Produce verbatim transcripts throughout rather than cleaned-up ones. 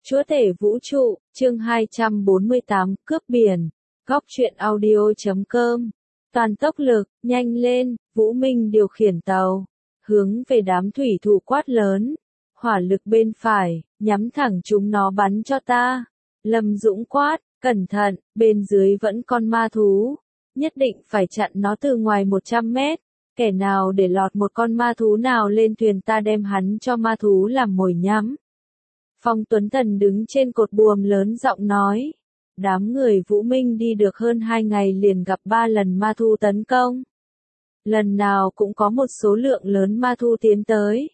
Chúa tể vũ trụ, chương hai trăm bốn mươi tám, cướp biển. Góc truyện audio chấm com. Toàn tốc lực, nhanh lên, Vũ Minh điều khiển tàu, hướng về đám thủy thủ quát lớn. Hỏa lực bên phải, nhắm thẳng chúng nó bắn cho ta. Lâm Dũng quát, cẩn thận, bên dưới vẫn con ma thú. Nhất định phải chặn nó từ ngoài một trăm mét. Kẻ nào để lọt một con ma thú nào lên thuyền ta đem hắn cho ma thú làm mồi nhắm. Phong Tuấn Thần đứng trên cột buồm lớn giọng nói. Đám người Vũ Minh đi được hơn hai ngày liền gặp ba lần ma thu tấn công. Lần nào cũng có một số lượng lớn ma thu tiến tới.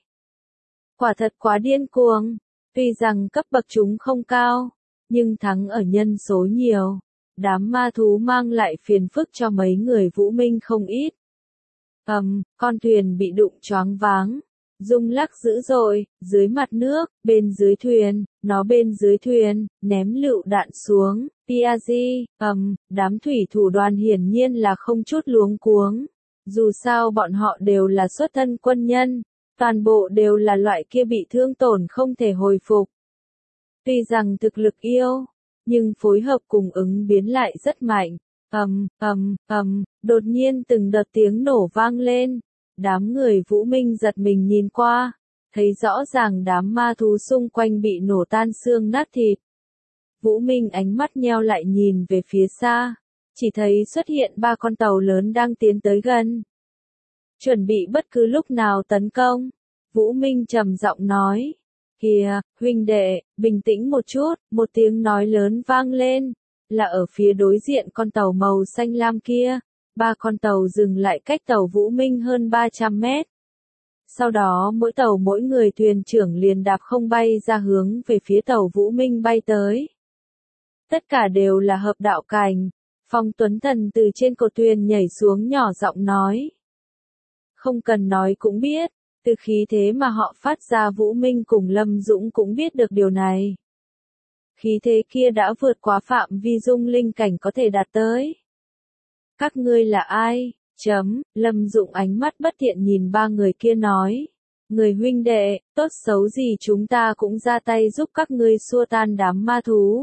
Quả thật quá điên cuồng. Tuy rằng cấp bậc chúng không cao, nhưng thắng ở nhân số nhiều. Đám ma thú mang lại phiền phức cho mấy người Vũ Minh không ít. Ầm, um, con thuyền bị đụng choáng váng. Rung lắc dữ dội, dưới mặt nước, bên dưới thuyền, nó bên dưới thuyền, ném lựu đạn xuống, Piazi, ầm, um, đám thủy thủ đoàn hiển nhiên là không chút luống cuống. Dù sao bọn họ đều là xuất thân quân nhân, toàn bộ đều là loại kia bị thương tổn không thể hồi phục. Tuy rằng thực lực yêu, nhưng phối hợp cùng ứng biến lại rất mạnh. Ầm, ầm, ầm, đột nhiên từng đợt tiếng nổ vang lên. Đám người Vũ Minh giật mình nhìn qua, thấy rõ ràng đám ma thú xung quanh bị nổ tan xương nát thịt. Vũ Minh ánh mắt nheo lại nhìn về phía xa, chỉ thấy xuất hiện ba con tàu lớn đang tiến tới gần. Chuẩn bị bất cứ lúc nào tấn công. Vũ Minh trầm giọng nói, kìa, huynh đệ, bình tĩnh một chút, một tiếng nói lớn vang lên, là ở phía đối diện con tàu màu xanh lam kia. Ba con tàu dừng lại cách tàu Vũ Minh hơn ba trăm mét. Sau đó mỗi tàu mỗi người thuyền trưởng liền đạp không bay ra hướng về phía tàu Vũ Minh bay tới. Tất cả đều là hợp đạo cảnh. Phong Tuấn Thần từ trên cột thuyền nhảy xuống nhỏ giọng nói. Không cần nói cũng biết, từ khí thế mà họ phát ra Vũ Minh cùng Lâm Dũng cũng biết được điều này. Khí thế kia đã vượt quá phạm vi dung linh cảnh có thể đạt tới. Các ngươi là ai? Chấm, Lâm Dũng ánh mắt bất thiện nhìn ba người kia nói. Người huynh đệ, tốt xấu gì chúng ta cũng ra tay giúp các ngươi xua tan đám ma thú.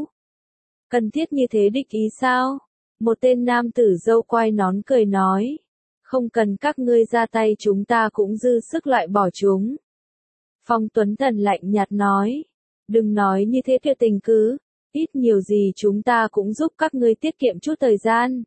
Cần thiết như thế địch ý sao? Một tên nam tử râu quai nón cười nói. Không cần các ngươi ra tay chúng ta cũng dư sức loại bỏ chúng. Phong Tuấn Thần lạnh nhạt nói. Đừng nói như thế tuyệt tình cứ. Ít nhiều gì chúng ta cũng giúp các ngươi tiết kiệm chút thời gian.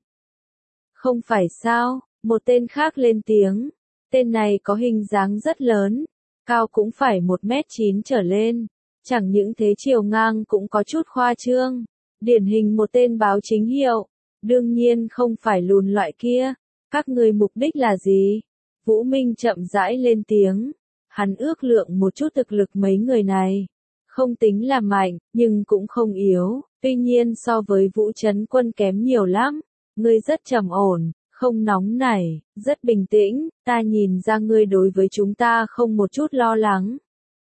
Không phải sao, một tên khác lên tiếng. Tên này có hình dáng rất lớn, cao cũng phải một mét chín trở lên. Chẳng những thế chiều ngang cũng có chút khoa trương. Điển hình một tên báo chính hiệu. Đương nhiên không phải lùn loại kia. Các người mục đích là gì? Vũ Minh chậm rãi lên tiếng. Hắn ước lượng một chút thực lực mấy người này. Không tính là mạnh, nhưng cũng không yếu. Tuy nhiên so với Vũ Trấn Quân kém nhiều lắm. Ngươi rất trầm ổn, không nóng nảy, rất bình tĩnh, ta nhìn ra ngươi đối với chúng ta không một chút lo lắng.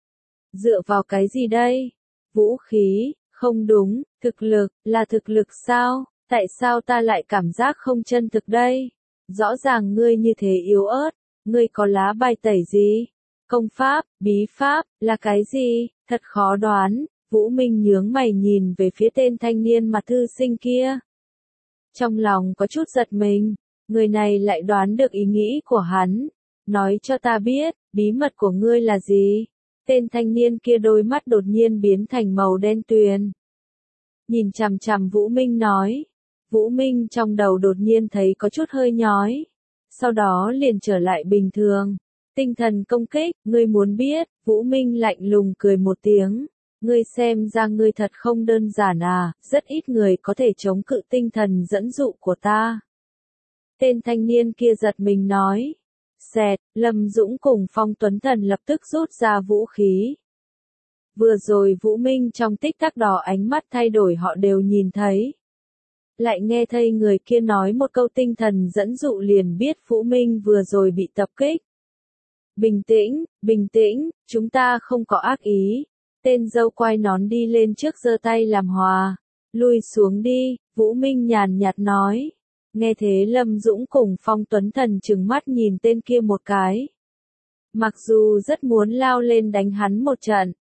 Dựa vào cái gì đây? Vũ khí, không đúng, thực lực, là thực lực sao? Tại sao ta lại cảm giác không chân thực đây? Rõ ràng ngươi như thế yếu ớt, ngươi có lá bài tẩy gì? Công pháp, bí pháp, là cái gì? Thật khó đoán. Vũ Minh nhướng mày nhìn về phía tên thanh niên mặt thư sinh kia. Trong lòng có chút giật mình, người này lại đoán được ý nghĩ của hắn. Nói cho ta biết, bí mật của ngươi là gì? Tên thanh niên kia đôi mắt đột nhiên biến thành màu đen tuyền. Nhìn chằm chằm Vũ Minh nói. Vũ Minh trong đầu đột nhiên thấy có chút hơi nhói. Sau đó liền trở lại bình thường. Tinh thần công kích, ngươi muốn biết, Vũ Minh lạnh lùng cười một tiếng. Ngươi xem ra ngươi thật không đơn giản à, rất ít người có thể chống cự tinh thần dẫn dụ của ta. Tên thanh niên kia giật mình nói. Xẹt, Lâm Dũng cùng Phong Tuấn Thần lập tức rút ra vũ khí. Vừa rồi Vũ Minh trong tích tắc đỏ ánh mắt thay đổi họ đều nhìn thấy. Lại nghe thấy người kia nói một câu tinh thần dẫn dụ liền biết Vũ Minh vừa rồi bị tập kích. Bình tĩnh, bình tĩnh, chúng ta không có ác ý. Tên dâu quai nón đi lên trước giơ tay làm hòa. Lui xuống đi, Vũ Minh nhàn nhạt nói. Nghe thế Lâm Dũng cùng Phong Tuấn Thần trừng mắt nhìn tên kia một cái. Mặc dù rất muốn lao lên đánh hắn một trận,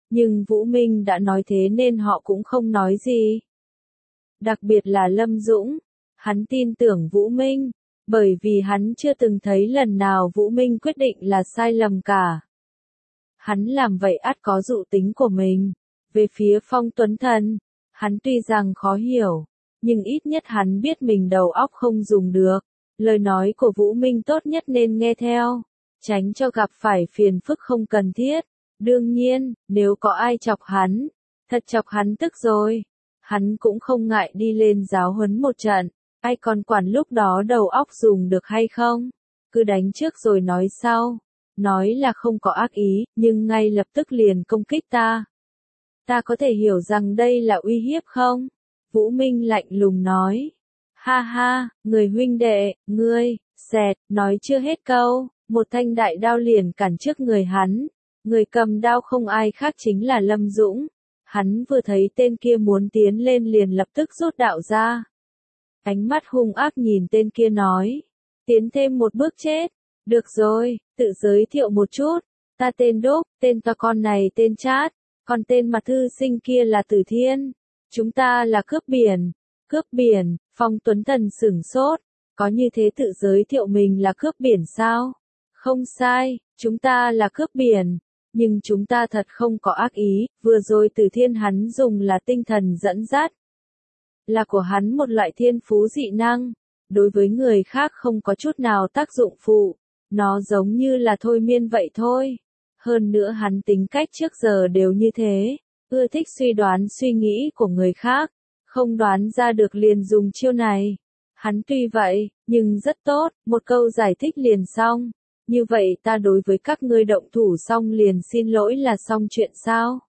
nhưng Vũ Minh đã nói thế nên họ cũng không nói gì. Đặc biệt là Lâm Dũng, hắn tin tưởng Vũ Minh, bởi vì hắn chưa từng thấy lần nào Vũ Minh quyết định là sai lầm cả. Hắn làm vậy ắt có dụ tính của mình. Về phía Phong Tuấn Thần, hắn tuy rằng khó hiểu, nhưng ít nhất hắn biết mình đầu óc không dùng được. Lời nói của Vũ Minh tốt nhất nên nghe theo, tránh cho gặp phải phiền phức không cần thiết. Đương nhiên, nếu có ai chọc hắn, thật chọc hắn tức rồi, hắn cũng không ngại đi lên giáo huấn một trận. Ai còn quản lúc đó đầu óc dùng được hay không? Cứ đánh trước rồi nói sau. Nói là không có ác ý, nhưng ngay lập tức liền công kích ta. Ta có thể hiểu rằng đây là uy hiếp không? Vũ Minh lạnh lùng nói. Ha ha, người huynh đệ, ngươi, xẹt, nói chưa hết câu, một thanh đại đao liền cản trước người hắn. Người cầm đao không ai khác chính là Lâm Dũng. Hắn vừa thấy tên kia muốn tiến lên liền lập tức rút đạo ra. Ánh mắt hung ác nhìn tên kia nói. Tiến thêm một bước chết. Được rồi, tự giới thiệu một chút. Ta tên Đúc, tên to con này tên Chát, còn tên mặt thư sinh kia là Tử Thiên. Chúng ta là cướp biển. Cướp biển, Phong Tuấn Thần sửng sốt. Có như thế tự giới thiệu mình là cướp biển sao? Không sai, chúng ta là cướp biển. Nhưng chúng ta thật không có ác ý, vừa rồi Tử Thiên hắn dùng là tinh thần dẫn dắt. Là của hắn một loại thiên phú dị năng, đối với người khác không có chút nào tác dụng phụ, nó giống như là thôi miên vậy thôi. Hơn nữa hắn tính cách trước giờ đều như thế, ưa thích suy đoán suy nghĩ của người khác, không đoán ra được liền dùng chiêu này. Hắn tuy vậy, nhưng rất tốt, một câu giải thích liền xong. Như vậy ta đối với các ngươi động thủ xong liền xin lỗi là xong chuyện sao?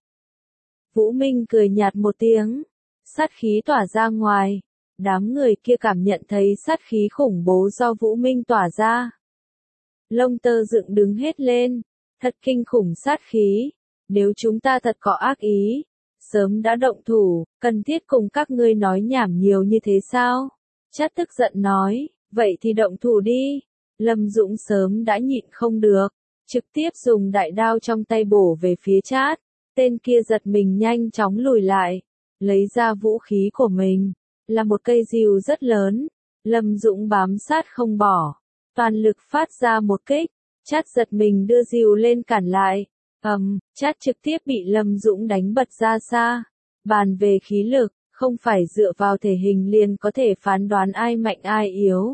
Vũ Minh cười nhạt một tiếng, sát khí tỏa ra ngoài. Đám người kia cảm nhận thấy sát khí khủng bố do Vũ Minh tỏa ra. Lông tơ dựng đứng hết lên, thật kinh khủng sát khí. Nếu chúng ta thật có ác ý, sớm đã động thủ, cần thiết cùng các ngươi nói nhảm nhiều như thế sao? Chát tức giận nói, vậy thì động thủ đi. Lâm Dũng sớm đã nhịn không được, trực tiếp dùng đại đao trong tay bổ về phía Chát. Tên kia giật mình nhanh chóng lùi lại, lấy ra vũ khí của mình, là một cây rìu rất lớn. Lâm Dũng bám sát không bỏ, toàn lực phát ra một kích. Chát giật mình đưa rìu lên cản lại, ầm, um, Chát trực tiếp bị Lâm Dũng đánh bật ra xa. Bàn về khí lực, không phải dựa vào thể hình liền có thể phán đoán ai mạnh ai yếu.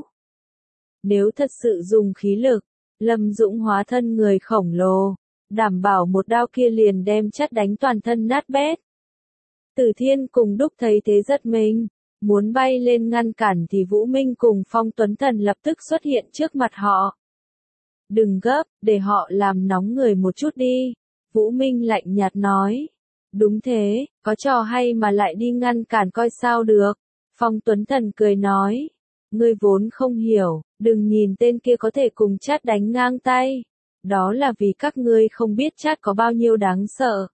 Nếu thật sự dùng khí lực, Lâm Dũng hóa thân người khổng lồ, đảm bảo một đao kia liền đem Chát đánh toàn thân nát bét. Tử Thiên cùng Đúc thấy thế giật mình, muốn bay lên ngăn cản thì Vũ Minh cùng Phong Tuấn Thần lập tức xuất hiện trước mặt họ. Đừng gấp, để họ làm nóng người một chút đi. Vũ Minh lạnh nhạt nói. Đúng thế, có trò hay mà lại đi ngăn cản coi sao được. Phong Tuấn Thần cười nói. Ngươi vốn không hiểu, đừng nhìn tên kia có thể cùng Chát đánh ngang tay. Đó là vì các ngươi không biết Chát có bao nhiêu đáng sợ.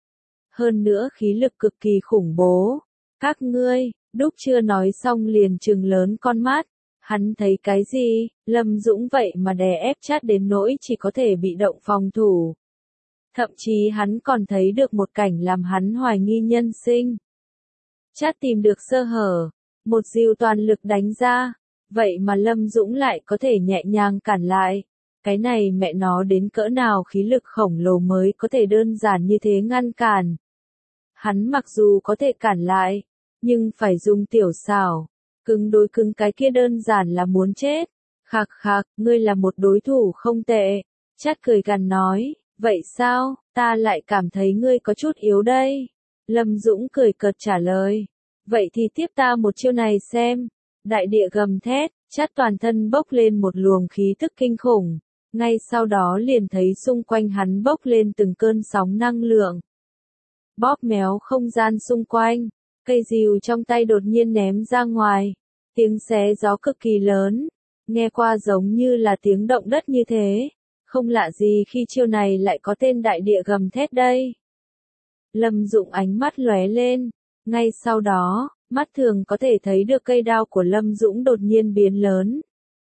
Hơn nữa khí lực cực kỳ khủng bố. Các ngươi, Đúc chưa nói xong liền trừng lớn con mắt. Hắn thấy cái gì, Lâm Dũng vậy mà đè ép Chát đến nỗi chỉ có thể bị động phòng thủ. Thậm chí hắn còn thấy được một cảnh làm hắn hoài nghi nhân sinh. Chát tìm được sơ hở, một rìu toàn lực đánh ra, vậy mà Lâm Dũng lại có thể nhẹ nhàng cản lại. Cái này mẹ nó đến cỡ nào khí lực khổng lồ mới có thể đơn giản như thế ngăn cản. Hắn mặc dù có thể cản lại, nhưng phải dùng tiểu xảo, cứng đối cứng cái kia đơn giản là muốn chết. Khạc khạc, ngươi là một đối thủ không tệ. Chát cười gằn nói, vậy sao, ta lại cảm thấy ngươi có chút yếu đây. Lâm Dũng cười cợt trả lời, vậy thì tiếp ta một chiêu này xem. Đại địa gầm thét, Chát toàn thân bốc lên một luồng khí tức kinh khủng. Ngay sau đó liền thấy xung quanh hắn bốc lên từng cơn sóng năng lượng. Bóp méo không gian xung quanh, cây rìu trong tay đột nhiên ném ra ngoài. Tiếng xé gió cực kỳ lớn, nghe qua giống như là tiếng động đất như thế. Không lạ gì khi chiêu này lại có tên đại địa gầm thét đây. Lâm Dũng ánh mắt lóe lên, ngay sau đó, mắt thường có thể thấy được cây đao của Lâm Dũng đột nhiên biến lớn.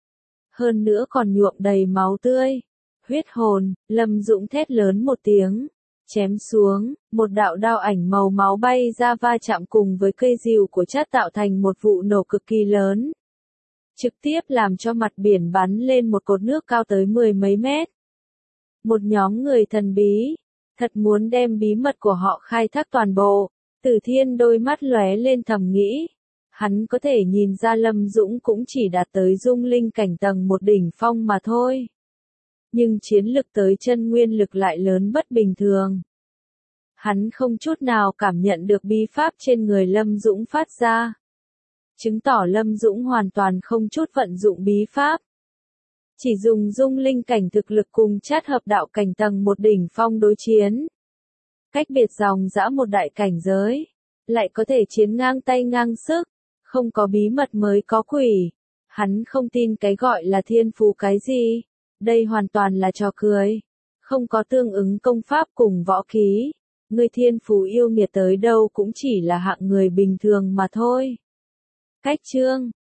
Hơn nữa còn nhuộm đầy máu tươi. Huyết hồn, Lâm Dũng thét lớn một tiếng, Chém xuống, một đạo đao ảnh màu máu bay ra va chạm cùng với cây rìu của Chát tạo thành một vụ nổ cực kỳ lớn. Trực tiếp làm cho mặt biển bắn lên một cột nước cao tới mười mấy mét. Một nhóm người thần bí, thật muốn đem bí mật của họ khai thác toàn bộ. Tử Thiên đôi mắt lóe lên thầm nghĩ. Hắn có thể nhìn ra Lâm Dũng cũng chỉ đạt tới dung linh cảnh tầng một đỉnh phong mà thôi. Nhưng chiến lực tới chân nguyên lực lại lớn bất bình thường. Hắn không chút nào cảm nhận được bí pháp trên người Lâm Dũng phát ra. Chứng tỏ Lâm Dũng hoàn toàn không chút vận dụng bí pháp. Chỉ dùng dung linh cảnh thực lực cùng Chát hợp đạo cảnh tầng một đỉnh phong đối chiến. Cách biệt dòng dã một đại cảnh giới. Lại có thể chiến ngang tay ngang sức. Không có bí mật mới có quỷ. Hắn không tin cái gọi là thiên phú cái gì. Đây hoàn toàn là trò cười. Không có tương ứng công pháp cùng võ khí. Người thiên phú yêu nghiệt tới đâu cũng chỉ là hạng người bình thường mà thôi. Cách chương